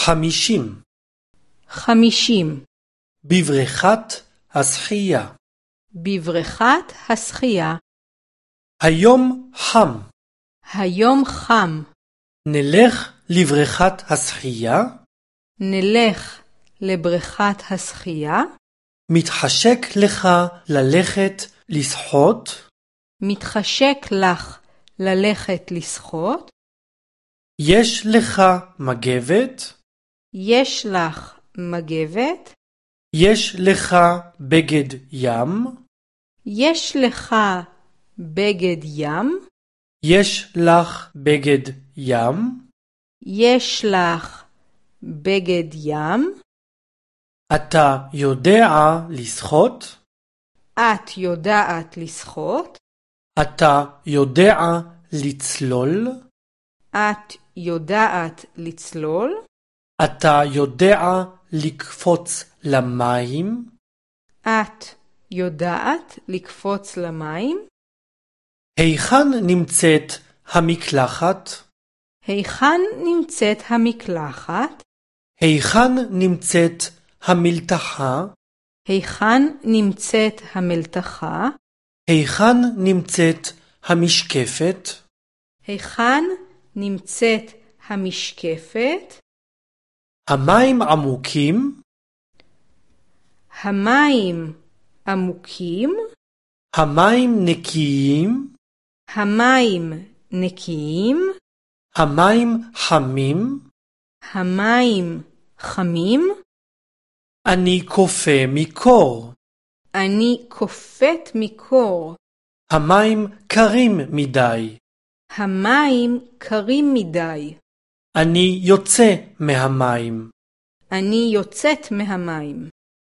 50. 50. בבריכת השחייה. בבריכת השחייה. היום חם. היום חם. נלך לבריכת השחייה. נלך לבריכת השחייה. מתחשק לך ללכת לשחות? מתחשק לך ללכת לשחות? יש לך מגבת? יש לך מגבת? יש לך בגד ים? יש לך בגד ים? יש לך בגד ים? יש לך בגד ים? אתה יודע לשחות? את יודעת לשחות? אתה יודע לצלול? את יודעת לצלול? אתה יודע לקפוץ למים? את יודעת לקפוץ למים? היכן נמצאת המקלחת? היכן נמצאת המקלחת? היכן נמצאת המלתחה? היכן נמצאת המלתחה? היכן נמצאת המשקפת? היכן נמצאת המשקפת? המים עמוקים? המים עמוקים? המים נקיים? המים נקיים? המים חמים? המים חמים? אני קופא מקור. אני קופאת מקור. המים קרים מדי. המים קרים מדי. אני יוצא מהמים. אני יוצאת מהמים.